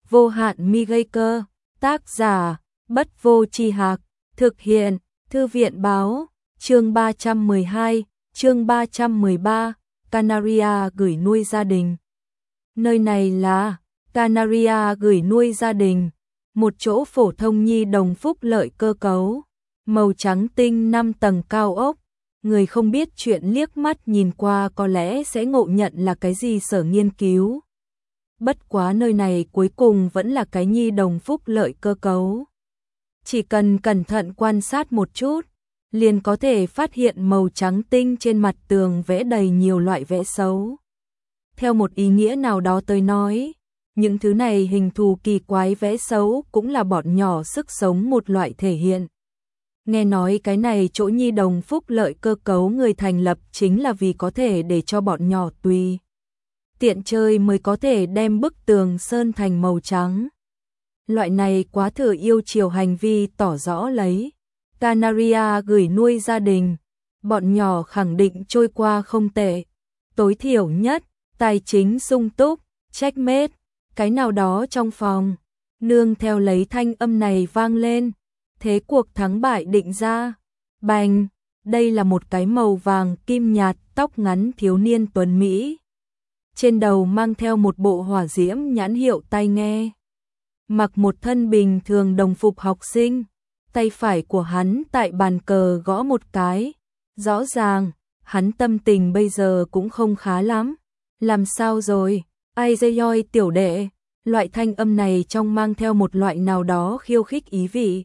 vô hạn mi gây cơ, tác giả, Bất Vô Tri Hạc, thực hiện, Thư viện báo, chương 312, chương 313, Canaria gửi nuôi gia đình. Nơi này là Canaria gửi nuôi gia đình, một chỗ phổ thông nhi đồng phúc lợi cơ cấu, màu trắng tinh 5 tầng cao ốc. Người không biết chuyện liếc mắt nhìn qua có lẽ sẽ ngộ nhận là cái gì sở nghiên cứu. Bất quá nơi này cuối cùng vẫn là cái nhi đồng phúc lợi cơ cấu. Chỉ cần cẩn thận quan sát một chút, liền có thể phát hiện màu trắng tinh trên mặt tường vẽ đầy nhiều loại vẽ xấu. Theo một ý nghĩa nào đó tới nói, những thứ này hình thù kỳ quái vẽ xấu cũng là bọn nhỏ sức sống một loại thể hiện. Nghe nói cái này chỗ nhi đồng phúc lợi cơ cấu người thành lập chính là vì có thể để cho bọn nhỏ tùy tiện chơi mới có thể đem bức tường sơn thành màu trắng. Loại này quá thừa yêu chiều hành vi tỏ rõ lấy Canaria gửi nuôi gia đình, bọn nhỏ khẳng định trôi qua không tệ, tối thiểu nhất, tài chính sung túc, checkmate, cái nào đó trong phòng. Nương theo lấy thanh âm này vang lên, thế cuộc thắng bại định ra. Bành, đây là một cái màu vàng kim nhạt, tóc ngắn thiếu niên tuấn Mỹ. Trên đầu mang theo một bộ hỏa diễm nhãn hiệu tai nghe. Mặc một thân bình thường đồng phục học sinh, tay phải của hắn tại bàn cờ gõ một cái. Rõ ràng, hắn tâm tình bây giờ cũng không khá lắm. Làm sao rồi, ai dây doi tiểu đệ? Loại thanh âm này trong mang theo một loại nào đó khiêu khích ý vị.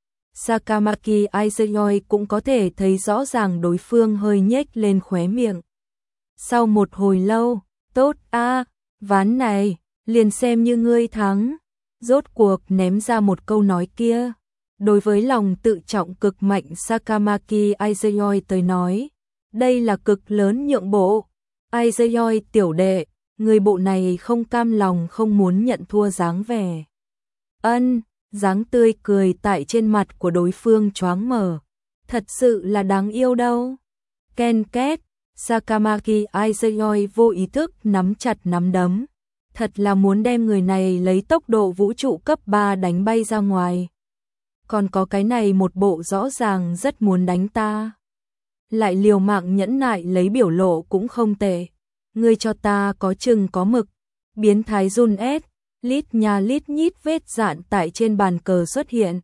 Sakamaki Aizuyoi cũng có thể thấy rõ ràng đối phương hơi nhếch lên khóe miệng. Sau một hồi lâu, tốt a, ván này, liền xem như ngươi thắng. Rốt cuộc ném ra một câu nói kia. Đối với lòng tự trọng cực mạnh Sakamaki Aizuyoi tới nói, đây là cực lớn nhượng bộ. Aizuyoi tiểu đệ, người bộ này không cam lòng không muốn nhận thua dáng vẻ. Dáng tươi cười tại trên mặt của đối phương choáng mở. Thật sự là đáng yêu đâu. Ken két, Sakamaki Aizuyoi vô ý thức nắm chặt nắm đấm. Thật là muốn đem người này lấy tốc độ vũ trụ cấp 3 đánh bay ra ngoài. Còn có cái này một bộ rõ ràng rất muốn đánh ta. Lại liều mạng nhẫn nại lấy biểu lộ cũng không tệ. Ngươi cho ta có chừng có mực. Biến thái run ép. Lít nhà lít nhít vết dạn tại trên bàn cờ xuất hiện.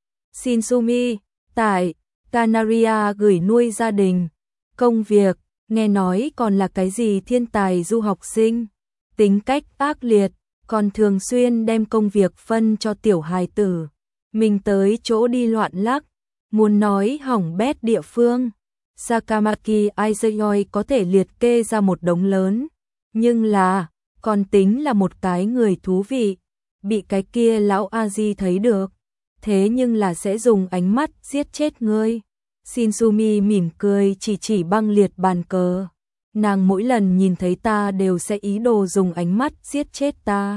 Shinsumi, tại Canaria gửi nuôi gia đình. Công việc, nghe nói còn là cái gì thiên tài du học sinh. Tính cách ác liệt, còn thường xuyên đem công việc phân cho tiểu hài tử. Mình tới chỗ đi loạn lắc, muốn nói hỏng bét địa phương. Sakamaki Aizuyoi có thể liệt kê ra một đống lớn. Nhưng là, còn tính là một cái người thú vị, bị cái kia lão A-di thấy được, thế nhưng là sẽ dùng ánh mắt giết chết ngươi. Shinsumi mỉm cười chỉ băng liệt bàn cờ. Nàng mỗi lần nhìn thấy ta đều sẽ ý đồ dùng ánh mắt giết chết ta.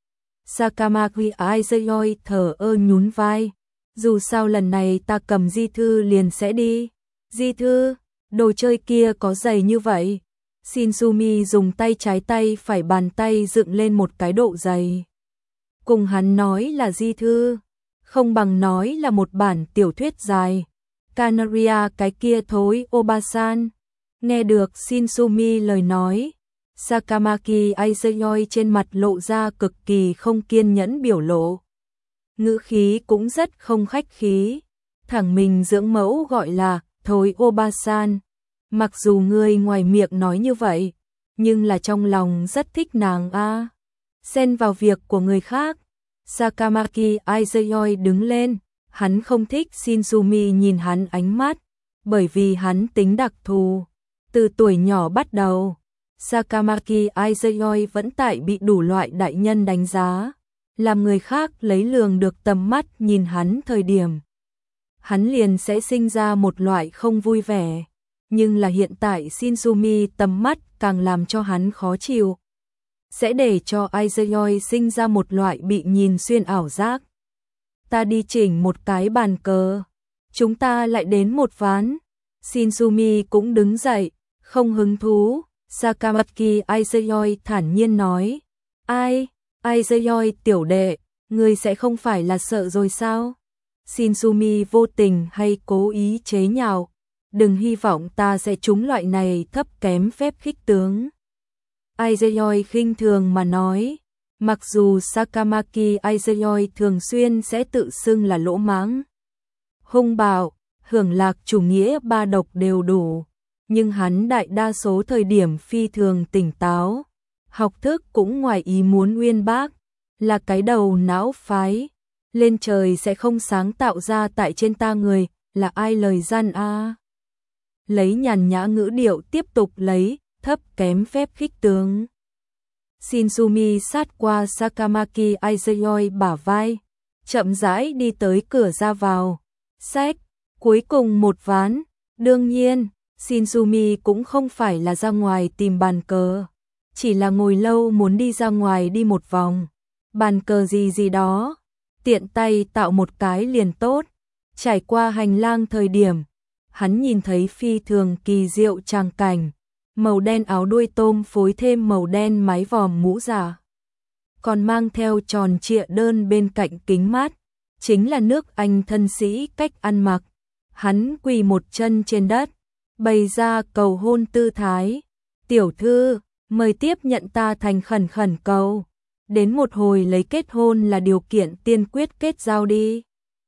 Sakamaki Aizuyoi thở ơ nhún vai. Dù sao lần này ta cầm di thư liền sẽ đi. Di thư, đồ chơi kia có dày như vậy. Shinsumi dùng tay phải bàn tay dựng lên một cái độ dày. Cùng hắn nói là di thư, không bằng nói là một bản tiểu thuyết dài. Canaria cái kia thối Obasan. Nghe được Shinsumi lời nói, Sakamaki Aizuyoi trên mặt lộ ra cực kỳ không kiên nhẫn biểu lộ. Ngữ khí cũng rất không khách khí. Thẳng mình dưỡng mẫu gọi là thối Obasan. Mặc dù ngươi ngoài miệng nói như vậy, nhưng là trong lòng rất thích nàng a. Xen vào việc của người khác. Sakamaki Aizuyoi đứng lên, hắn không thích Shinsumi nhìn hắn ánh mắt, bởi vì hắn tính đặc thù. Từ tuổi nhỏ bắt đầu, Sakamaki Aizuyoi vẫn tại bị đủ loại đại nhân đánh giá, làm người khác lấy lường được tầm mắt nhìn hắn thời điểm. Hắn liền sẽ sinh ra một loại không vui vẻ. Nhưng là hiện tại Shinsumi tầm mắt càng làm cho hắn khó chịu. Sẽ để cho Aizuyoi sinh ra một loại bị nhìn xuyên ảo giác. Ta đi chỉnh một cái bàn cờ. Chúng ta lại đến một ván. Shinsumi cũng đứng dậy, không hứng thú. Sakamaki Aizuyoi thản nhiên nói. Ai? Aizayoi tiểu đệ, ngươi sẽ không phải là sợ rồi sao? Shinsumi vô tình hay cố ý chế nhạo, đừng hy vọng ta sẽ trúng loại này thấp kém phép khích tướng. Aizayoi khinh thường mà nói, mặc dù Sakamaki Aizayoi thường xuyên sẽ tự xưng là lỗ mãng, hung bạo, hưởng lạc chủ nghĩa ba độc đều đủ, nhưng hắn đại đa số thời điểm phi thường tỉnh táo, học thức cũng ngoài ý muốn uyên bác, là cái đầu não phái, lên trời sẽ không sáng tạo ra tại trên ta người, là ai lời gian a? Lấy nhàn nhã ngữ điệu tiếp tục lấy, thấp kém phép khích tướng. Shinsumi sát qua Sakamaki Aizayoi bả vai, chậm rãi đi tới cửa ra vào. Sách, cuối cùng một ván, đương nhiên, Shinsumi cũng không phải là ra ngoài tìm bàn cờ, chỉ là ngồi lâu muốn đi ra ngoài đi một vòng. Bàn cờ gì gì đó, tiện tay tạo một cái liền tốt. Trải qua hành lang thời điểm, hắn nhìn thấy phi thường kỳ diệu tràng cảnh, màu đen áo đuôi tôm phối thêm màu đen mái vòm mũ giả, còn mang theo tròn trịa đơn bên cạnh kính mát, chính là nước Anh thân sĩ cách ăn mặc. Hắn quỳ một chân trên đất, bày ra cầu hôn tư thái. Tiểu thư, mời tiếp nhận ta thành khẩn khẩn cầu. Đến một hồi lấy kết hôn là điều kiện tiên quyết kết giao đi.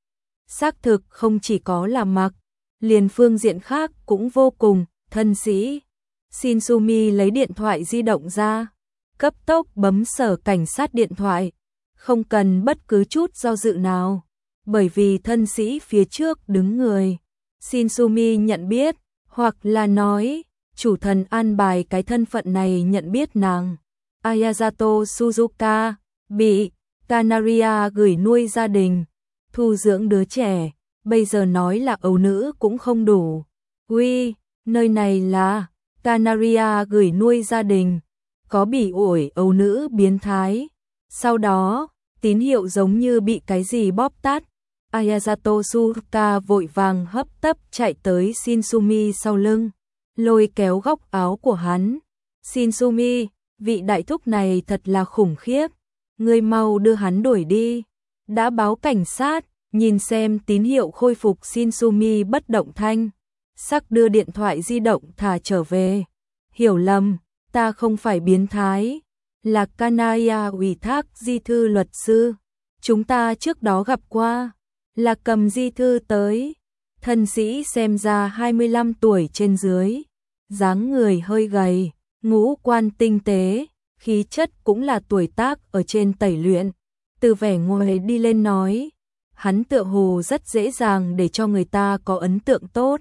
Xác thực không chỉ có là mặc, liền phương diện khác cũng vô cùng thân sĩ. Shinsumi lấy điện thoại di động ra, cấp tốc bấm sở cảnh sát điện thoại, không cần bất cứ chút do dự nào, bởi vì thân sĩ phía trước đứng người. Shinsumi nhận biết, hoặc là nói, chủ thần an bài cái thân phận này nhận biết nàng. Ayazato Suzuka, bị Canaria gửi nuôi gia đình, thu dưỡng đứa trẻ, bây giờ nói là ấu nữ cũng không đủ. Uy, nơi này là Canaria gửi nuôi gia đình, có bị ổi ấu nữ biến thái. Sau đó, tín hiệu giống như bị cái gì bóp tắt. Ayazato Suzuka vội vàng hấp tấp chạy tới Shinsumi sau lưng, lôi kéo góc áo của hắn. Shinsumi, vị đại thúc này thật là khủng khiếp, ngươi mau đưa hắn đuổi đi. Đã báo cảnh sát, nhìn xem tín hiệu khôi phục. Shinsumi bất động thanh sắc đưa điện thoại di động thả trở về. Hiểu lầm, ta không phải biến thái, là Kanaya ủy thác di thư luật sư, chúng ta trước đó gặp qua, là cầm di thư tới. Thân sĩ xem ra 25 tuổi trên dưới, dáng người hơi gầy, ngũ quan tinh tế, khí chất cũng là tuổi tác ở trên tẩy luyện. Từ vẻ ngoài đi lên nói, hắn tựa hồ rất dễ dàng để cho người ta có ấn tượng tốt.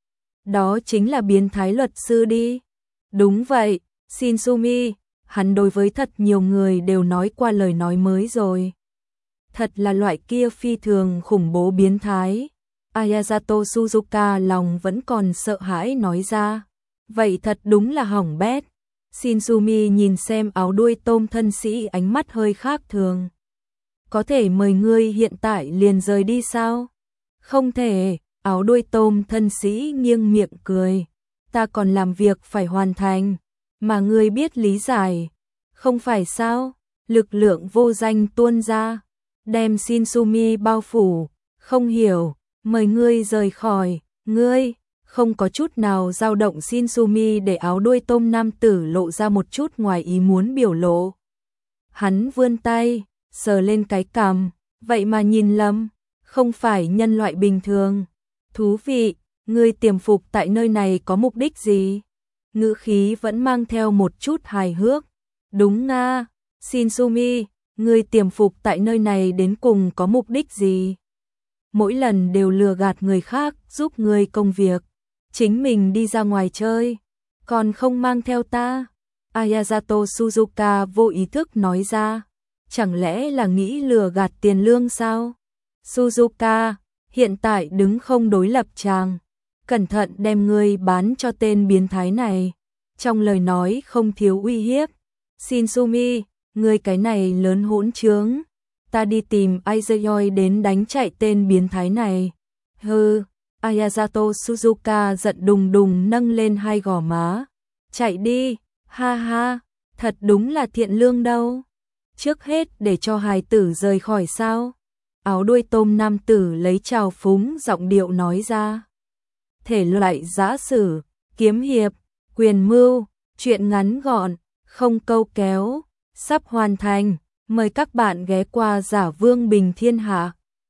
Đó chính là biến thái luật sư đi. Đúng vậy, Shinsumi, hắn đối với thật nhiều người đều nói qua lời nói mới rồi. Thật là loại kia phi thường khủng bố biến thái. Ayazato Suzuka lòng vẫn còn sợ hãi nói ra. Vậy thật đúng là hỏng bét. Shinsumi nhìn xem áo đuôi tôm thân sĩ ánh mắt hơi khác thường. Có thể mời ngươi hiện tại liền rời đi sao? Không thể, áo đuôi tôm thân sĩ nghiêng miệng cười. Ta còn làm việc phải hoàn thành, mà ngươi biết lý giải. Không phải sao? Lực lượng vô danh tuôn ra, đem Shinsumi bao phủ. Không hiểu, mời ngươi rời khỏi, ngươi. Không có chút nào dao động. Shinsumi để áo đuôi tôm nam tử lộ ra một chút ngoài ý muốn biểu lộ. Hắn vươn tay, sờ lên cái cằm, vậy mà nhìn lầm, không phải nhân loại bình thường. Thú vị, ngươi tiềm phục tại nơi này có mục đích gì? Ngữ khí vẫn mang theo một chút hài hước. Đúng nga, Shinsumi, ngươi tiềm phục tại nơi này đến cùng có mục đích gì? Mỗi lần đều lừa gạt người khác giúp ngươi công việc, chính mình đi ra ngoài chơi, còn không mang theo ta. Ayazato Suzuka vô ý thức nói ra, chẳng lẽ là nghĩ lừa gạt tiền lương sao? Suzuka, hiện tại đứng không đối lập tràng, cẩn thận đem ngươi bán cho tên biến thái này. Trong lời nói không thiếu uy hiếp. Shinsumi, ngươi cái này lớn hỗn trướng, ta đi tìm Aizayoi đến đánh chạy tên biến thái này. Hừ. Ayazato Suzuka giận đùng đùng nâng lên hai gò má. Chạy đi, ha ha, thật đúng là thiện lương đâu. trước hết để cho hài tử rời khỏi sao? Áo đuôi tôm nam tử lấy trào phúng giọng điệu nói ra. Thể loại giã sử, kiếm hiệp, quyền mưu, truyện ngắn gọn, không câu kéo, sắp hoàn thành. Mời các bạn ghé qua Giả Vương Bình Thiên Hạ.